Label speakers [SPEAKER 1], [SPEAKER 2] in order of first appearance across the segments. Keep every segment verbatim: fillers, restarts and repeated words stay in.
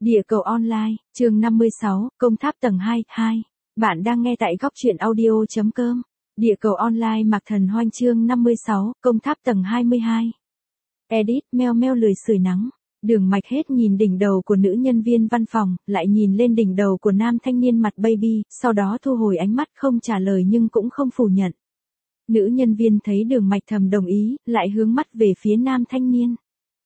[SPEAKER 1] Địa cầu online, chương năm mươi sáu, công tháp tầng hai, hai. Bạn đang nghe tại góc truyện audio chấm com. Địa cầu online Mạc Thần Hoanh chương năm mươi sáu, công tháp tầng hai mươi hai. Edit, meo meo lười sưởi nắng. Đường Mạch hết nhìn đỉnh đầu của nữ nhân viên văn phòng, lại nhìn lên đỉnh đầu của nam thanh niên mặt baby, sau đó thu hồi ánh mắt không trả lời nhưng cũng không phủ nhận. Nữ nhân viên thấy Đường Mạch thầm đồng ý, lại hướng mắt về phía nam thanh niên.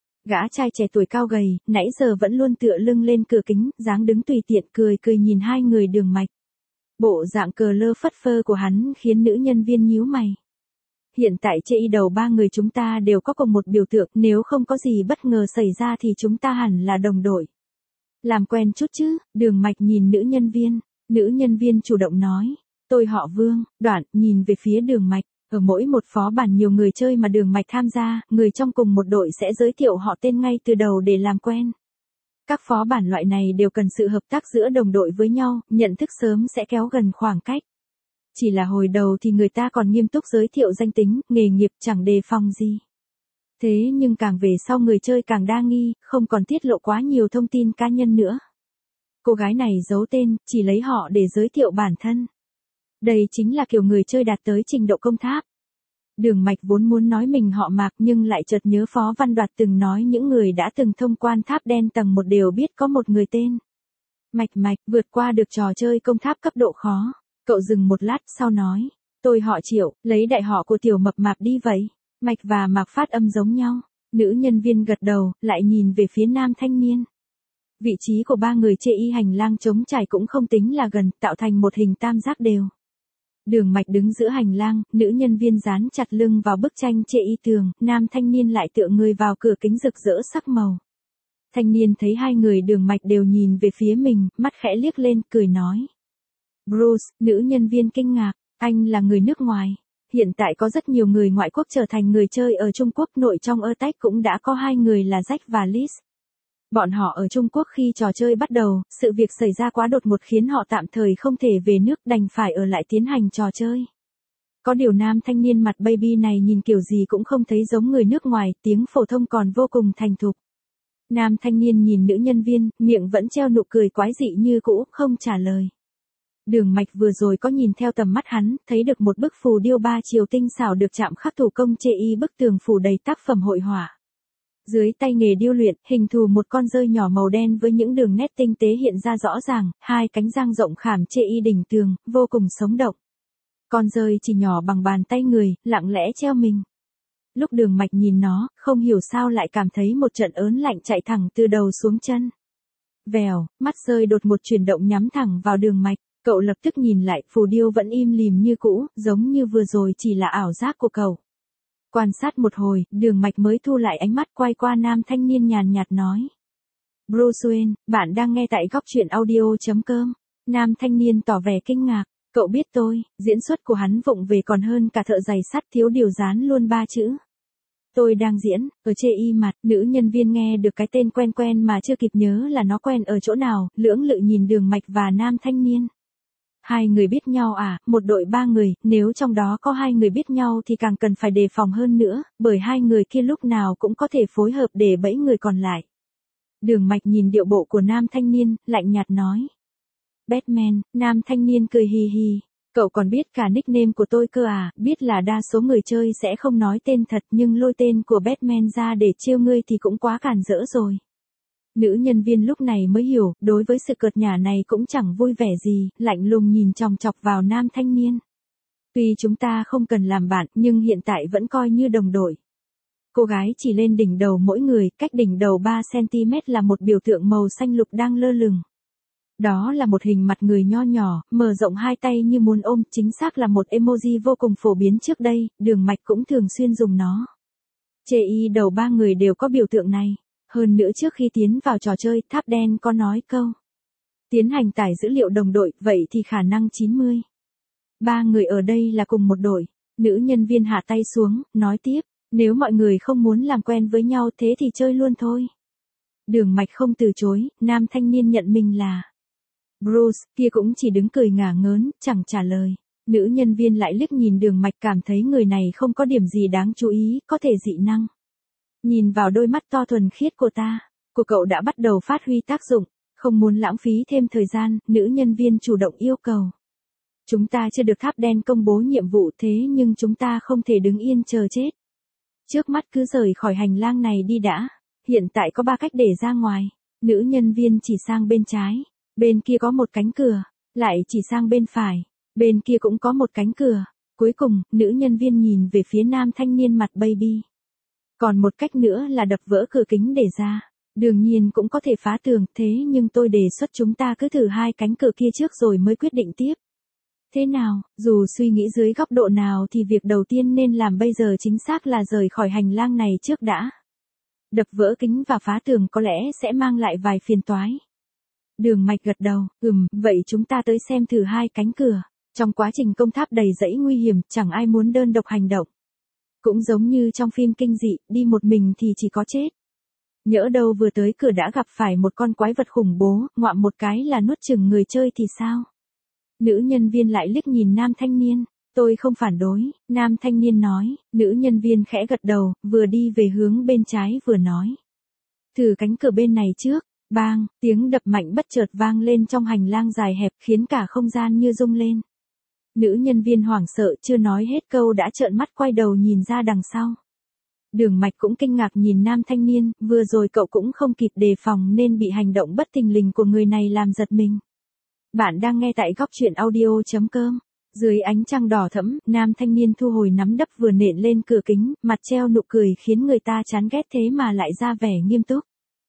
[SPEAKER 1] Gã trai trẻ tuổi cao gầy, nãy giờ vẫn luôn tựa lưng lên cửa kính, dáng đứng tùy tiện cười cười nhìn hai người Đường Mạch. Bộ dạng cờ lơ phất phơ của hắn khiến nữ nhân viên nhíu mày. Hiện tại chê y đầu ba người chúng ta đều có cùng một biểu tượng, nếu không có gì bất ngờ xảy ra thì chúng ta hẳn là đồng đội. Làm quen chút chứ, Đường Mạch nhìn nữ nhân viên, nữ nhân viên chủ động nói, tôi họ Vương. Đoạn, nhìn về phía Đường Mạch. Ở mỗi một phó bản nhiều người chơi mà Đường Mạch tham gia, người trong cùng một đội sẽ giới thiệu họ tên ngay từ đầu để làm quen. Các phó bản loại này đều cần sự hợp tác giữa đồng đội với nhau, nhận thức sớm sẽ kéo gần khoảng cách. Chỉ là hồi đầu thì người ta còn nghiêm túc giới thiệu danh tính, nghề nghiệp chẳng đề phòng gì. Thế nhưng càng về sau người chơi càng đa nghi, không còn tiết lộ quá nhiều thông tin cá nhân nữa. Cô gái này giấu tên, chỉ lấy họ để giới thiệu bản thân. Đây chính là kiểu người chơi đạt tới trình độ công tháp. Đường Mạch vốn muốn nói mình họ Mạc nhưng lại chợt nhớ Phó Văn Đoạt từng nói những người đã từng thông quan tháp đen tầng một đều biết có một người tên Mạch Mạch vượt qua được trò chơi công tháp cấp độ khó. Cậu dừng một lát sau nói, tôi họ Triệu, lấy đại họ của tiểu mập mạp đi vậy. Mạch và Mạc phát âm giống nhau. Nữ nhân viên gật đầu, lại nhìn về phía nam thanh niên. Vị trí của ba người chê y hành lang trống trải cũng không tính là gần, tạo thành một hình tam giác đều. Đường Mạch đứng giữa hành lang, nữ nhân viên dán chặt lưng vào bức tranh chê y tường, nam thanh niên lại tựa người vào cửa kính rực rỡ sắc màu. Thanh niên thấy hai người Đường Mạch đều nhìn về phía mình, mắt khẽ liếc lên, cười nói. Bruce, nữ nhân viên kinh ngạc, anh là người nước ngoài. Hiện tại có rất nhiều người ngoại quốc trở thành người chơi ở Trung Quốc, nội trong Attack cũng đã có hai người là Jack và Liz. Bọn họ ở Trung Quốc khi trò chơi bắt đầu, sự việc xảy ra quá đột ngột khiến họ tạm thời không thể về nước, đành phải ở lại tiến hành trò chơi. Có điều nam thanh niên mặt baby này nhìn kiểu gì cũng không thấy giống người nước ngoài, tiếng phổ thông còn vô cùng thành thục. Nam thanh niên nhìn nữ nhân viên, miệng vẫn treo nụ cười quái dị như cũ, không trả lời. Đường Mạch vừa rồi có nhìn theo tầm mắt hắn, thấy được một bức phù điêu ba chiều tinh xảo được chạm khắc thủ công chê y, bức tường phủ đầy tác phẩm hội họa. Dưới tay nghề điêu luyện, hình thù một con dơi nhỏ màu đen với những đường nét tinh tế hiện ra rõ ràng, hai cánh giang rộng khảm chê y đỉnh tường, vô cùng sống động. Con dơi chỉ nhỏ bằng bàn tay người, lặng lẽ treo mình. Lúc Đường Mạch nhìn nó, không hiểu sao lại cảm thấy một trận ớn lạnh chạy thẳng từ đầu xuống chân. Vèo, mắt dơi đột một chuyển động nhắm thẳng vào Đường Mạch, cậu lập tức nhìn lại, phù điêu vẫn im lìm như cũ, giống như vừa rồi chỉ là ảo giác của cậu. Quan sát một hồi, Đường Mạch mới thu lại ánh mắt, quay qua nam thanh niên nhàn nhạt nói. Bruce Wayne, bạn đang nghe tại góc truyện audio chấm com. Nam thanh niên tỏ vẻ kinh ngạc, cậu biết tôi, diễn xuất của hắn vụng về còn hơn cả thợ giày sắt, thiếu điều dán luôn ba chữ. Tôi đang diễn, ở chê y mặt, nữ nhân viên nghe được cái tên quen quen mà chưa kịp nhớ là nó quen ở chỗ nào, lưỡng lự nhìn Đường Mạch và nam thanh niên. Hai người biết nhau à, một đội ba người, nếu trong đó có hai người biết nhau thì càng cần phải đề phòng hơn nữa, bởi hai người kia lúc nào cũng có thể phối hợp để bẫy người còn lại. Đường Mạch nhìn điệu bộ của nam thanh niên, lạnh nhạt nói. Batman, nam thanh niên cười hì hì. Cậu còn biết cả nickname của tôi cơ à, biết là đa số người chơi sẽ không nói tên thật nhưng lôi tên của Batman ra để trêu ngươi thì cũng quá cản rỡ rồi. Nữ nhân viên lúc này mới hiểu, đối với sự cợt nhả này cũng chẳng vui vẻ gì, lạnh lùng nhìn chòng chọc vào nam thanh niên. Tuy chúng ta không cần làm bạn, nhưng hiện tại vẫn coi như đồng đội. Cô gái chỉ lên đỉnh đầu mỗi người, cách đỉnh đầu ba xăng ti mét là một biểu tượng màu xanh lục đang lơ lửng. Đó là một hình mặt người nho nhỏ, mở rộng hai tay như muốn ôm, chính xác là một emoji vô cùng phổ biến trước đây, Đường Mạch cũng thường xuyên dùng nó. Chê y đầu ba người đều có biểu tượng này. Hơn nữa trước khi tiến vào trò chơi, tháp đen có nói câu. Tiến hành tải dữ liệu đồng đội, vậy thì khả năng chín mươi. Ba người ở đây là cùng một đội. Nữ nhân viên hạ tay xuống, nói tiếp, nếu mọi người không muốn làm quen với nhau thế thì chơi luôn thôi. Đường Mạch không từ chối, nam thanh niên nhận mình là Bruce, kia cũng chỉ đứng cười ngả ngớn, chẳng trả lời. Nữ nhân viên lại liếc nhìn Đường Mạch, cảm thấy người này không có điểm gì đáng chú ý, có thể dị năng. Nhìn vào đôi mắt to thuần khiết của ta, của cậu đã bắt đầu phát huy tác dụng. Không muốn lãng phí thêm thời gian, nữ nhân viên chủ động yêu cầu. Chúng ta chưa được tháp đen công bố nhiệm vụ thế nhưng chúng ta không thể đứng yên chờ chết. Trước mắt cứ rời khỏi hành lang này đi đã. Hiện tại có ba cách để ra ngoài. Nữ nhân viên chỉ sang bên trái. Bên kia có một cánh cửa. Lại chỉ sang bên phải. Bên kia cũng có một cánh cửa. Cuối cùng, nữ nhân viên nhìn về phía nam thanh niên mặt baby. Còn một cách nữa là đập vỡ cửa kính để ra. Đương nhiên cũng có thể phá tường, thế nhưng tôi đề xuất chúng ta cứ thử hai cánh cửa kia trước rồi mới quyết định tiếp. Thế nào, dù suy nghĩ dưới góc độ nào thì việc đầu tiên nên làm bây giờ chính xác là rời khỏi hành lang này trước đã. Đập vỡ kính và phá tường có lẽ sẽ mang lại vài phiền toái. Đường Mạch gật đầu, ừm, vậy chúng ta tới xem thử hai cánh cửa. Trong quá trình công tháp đầy rẫy nguy hiểm, chẳng ai muốn đơn độc hành động. Cũng giống như trong phim kinh dị, đi một mình thì chỉ có chết. Nhỡ đâu vừa tới cửa đã gặp phải một con quái vật khủng bố, ngoạm một cái là nuốt chửng người chơi thì sao? Nữ nhân viên lại liếc nhìn nam thanh niên. Tôi không phản đối, nam thanh niên nói. Nữ nhân viên khẽ gật đầu, vừa đi về hướng bên trái vừa nói. Thử cánh cửa bên này trước. Bang, tiếng đập mạnh bất chợt vang lên trong hành lang dài hẹp khiến cả không gian như rung lên. Nữ nhân viên hoảng sợ chưa nói hết câu đã trợn mắt quay đầu nhìn ra đằng sau. Đường Mạch cũng kinh ngạc nhìn nam thanh niên, vừa rồi cậu cũng không kịp đề phòng nên bị hành động bất thình lình của người này làm giật mình. Bạn đang nghe tại góc truyện audio chấm com. Dưới ánh trăng đỏ thẫm, nam thanh niên thu hồi nắm đấm vừa nện lên cửa kính, mặt treo nụ cười khiến người ta chán ghét thế mà lại ra vẻ nghiêm túc.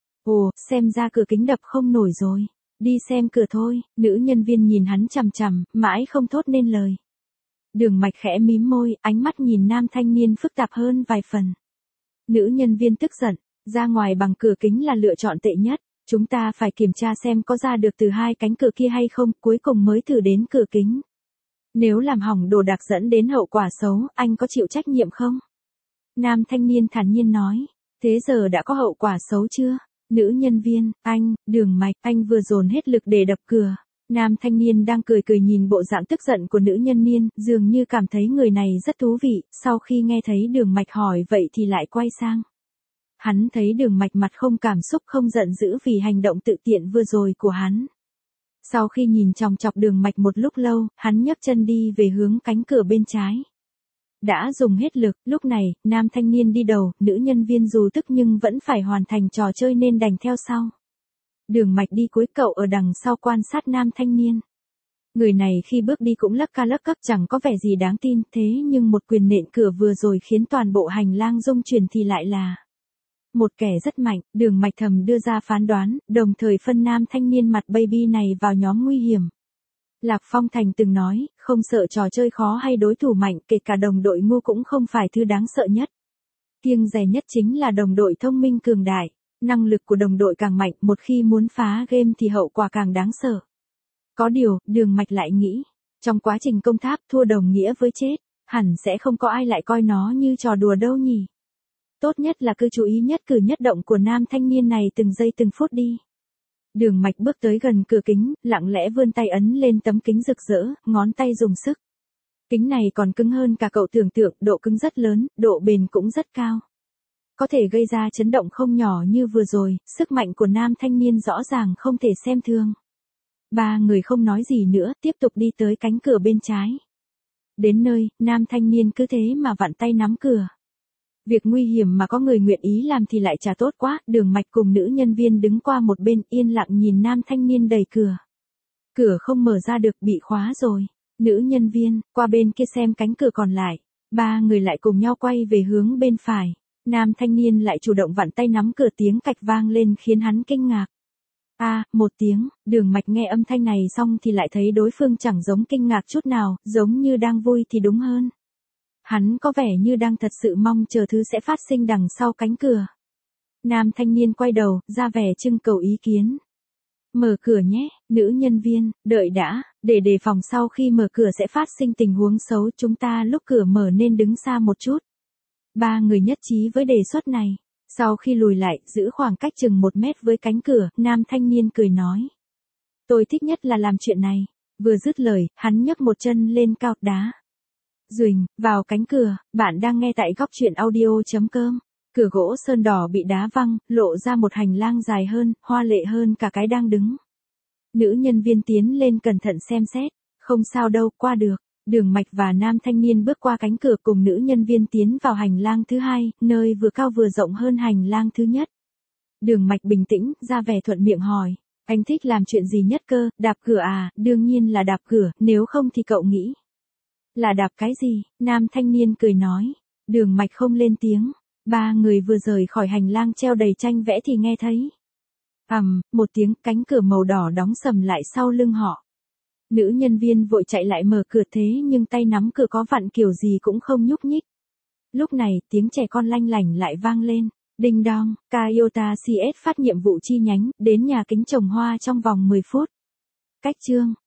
[SPEAKER 1] Ồ, xem ra cửa kính đập không nổi rồi. Đi xem cửa thôi, nữ nhân viên nhìn hắn chằm chằm, mãi không thốt nên lời. Đường Mạch khẽ mím môi, ánh mắt nhìn nam thanh niên phức tạp hơn vài phần. Nữ nhân viên tức giận, ra ngoài bằng cửa kính là lựa chọn tệ nhất. Chúng ta phải kiểm tra xem có ra được từ hai cánh cửa kia hay không, cuối cùng mới thử đến cửa kính. Nếu làm hỏng đồ đạc dẫn đến hậu quả xấu, anh có chịu trách nhiệm không? Nam thanh niên thản nhiên nói. Thế giờ đã có hậu quả xấu chưa? Nữ nhân viên, anh, Đường Mạch, anh vừa dồn hết lực để đập cửa. Nam thanh niên đang cười cười nhìn bộ dạng tức giận của nữ nhân niên, dường như cảm thấy người này rất thú vị, sau khi nghe thấy Đường Mạch hỏi vậy thì lại quay sang. Hắn thấy Đường Mạch mặt không cảm xúc không giận dữ vì hành động tự tiện vừa rồi của hắn. Sau khi nhìn chòng chọc Đường Mạch một lúc lâu, hắn nhấc chân đi về hướng cánh cửa bên trái. Đã dùng hết lực, lúc này, nam thanh niên đi đầu, nữ nhân viên dù tức nhưng vẫn phải hoàn thành trò chơi nên đành theo sau. Đường Mạch đi cuối, cậu ở đằng sau quan sát nam thanh niên. Người này khi bước đi cũng lấc ca lấc cấc chẳng có vẻ gì đáng tin, thế nhưng một quyền nện cửa vừa rồi khiến toàn bộ hành lang rung chuyển thì lại là một kẻ rất mạnh. Đường Mạch thầm đưa ra phán đoán, đồng thời phân nam thanh niên mặt baby này vào nhóm nguy hiểm. Lạc Phong Thành từng nói, không sợ trò chơi khó hay đối thủ mạnh, kể cả đồng đội ngu cũng không phải thứ đáng sợ nhất. Kiêng dè nhất chính là đồng đội thông minh cường đại. Năng lực của đồng đội càng mạnh, một khi muốn phá game thì hậu quả càng đáng sợ. Có điều, Đường Mạch lại nghĩ, trong quá trình công tháp thua đồng nghĩa với chết, hẳn sẽ không có ai lại coi nó như trò đùa đâu nhỉ. Tốt nhất là cứ chú ý nhất cử nhất động của nam thanh niên này từng giây từng phút đi. Đường Mạch bước tới gần cửa kính, lặng lẽ vươn tay ấn lên tấm kính rực rỡ, ngón tay dùng sức. Kính này còn cứng hơn cả cậu tưởng tượng, độ cứng rất lớn, độ bền cũng rất cao. Có thể gây ra chấn động không nhỏ như vừa rồi, sức mạnh của nam thanh niên rõ ràng không thể xem thường. Ba người không nói gì nữa, tiếp tục đi tới cánh cửa bên trái. Đến nơi, nam thanh niên cứ thế mà vặn tay nắm cửa. Việc nguy hiểm mà có người nguyện ý làm thì lại chả tốt quá, Đường Mạch cùng nữ nhân viên đứng qua một bên yên lặng nhìn nam thanh niên đẩy cửa. Cửa không mở ra được, bị khóa rồi. Nữ nhân viên, qua bên kia xem cánh cửa còn lại. Ba người lại cùng nhau quay về hướng bên phải. Nam thanh niên lại chủ động vặn tay nắm cửa, tiếng cạch vang lên khiến hắn kinh ngạc. A, à, một tiếng, Đường Mạch nghe âm thanh này xong thì lại thấy đối phương chẳng giống kinh ngạc chút nào, giống như đang vui thì đúng hơn. Hắn có vẻ như đang thật sự mong chờ thứ sẽ phát sinh đằng sau cánh cửa. Nam thanh niên quay đầu, ra vẻ trưng cầu ý kiến. Mở cửa nhé, nữ nhân viên, đợi đã, để đề phòng sau khi mở cửa sẽ phát sinh tình huống xấu, chúng ta lúc cửa mở nên đứng xa một chút. Ba người nhất trí với đề xuất này. Sau khi lùi lại, giữ khoảng cách chừng một mét với cánh cửa, nam thanh niên cười nói. Tôi thích nhất là làm chuyện này. Vừa dứt lời, hắn nhấc một chân lên cao đá. Duỳnh, vào cánh cửa, bạn đang nghe tại góc truyện audio chấm com. Cửa gỗ sơn đỏ bị đá văng, lộ ra một hành lang dài hơn, hoa lệ hơn cả cái đang đứng. Nữ nhân viên tiến lên cẩn thận xem xét. Không sao đâu, qua được. Đường Mạch và nam thanh niên bước qua cánh cửa cùng nữ nhân viên tiến vào hành lang thứ hai, nơi vừa cao vừa rộng hơn hành lang thứ nhất. Đường Mạch bình tĩnh, ra vẻ thuận miệng hỏi. Anh thích làm chuyện gì nhất cơ, đạp cửa à, đương nhiên là đạp cửa, nếu không thì cậu nghĩ. Là đạp cái gì? Nam thanh niên cười nói. Đường Mạch không lên tiếng. Ba người vừa rời khỏi hành lang treo đầy tranh vẽ thì nghe thấy. Ầm, một tiếng, cánh cửa màu đỏ đóng sầm lại sau lưng họ. Nữ nhân viên vội chạy lại mở cửa thế nhưng tay nắm cửa có vặn kiểu gì cũng không nhúc nhích. Lúc này, tiếng trẻ con lanh lảnh lại vang lên. Đinh đong, Toyota xê ét phát nhiệm vụ chi nhánh, đến nhà kính trồng hoa trong vòng mười phút. Cách chương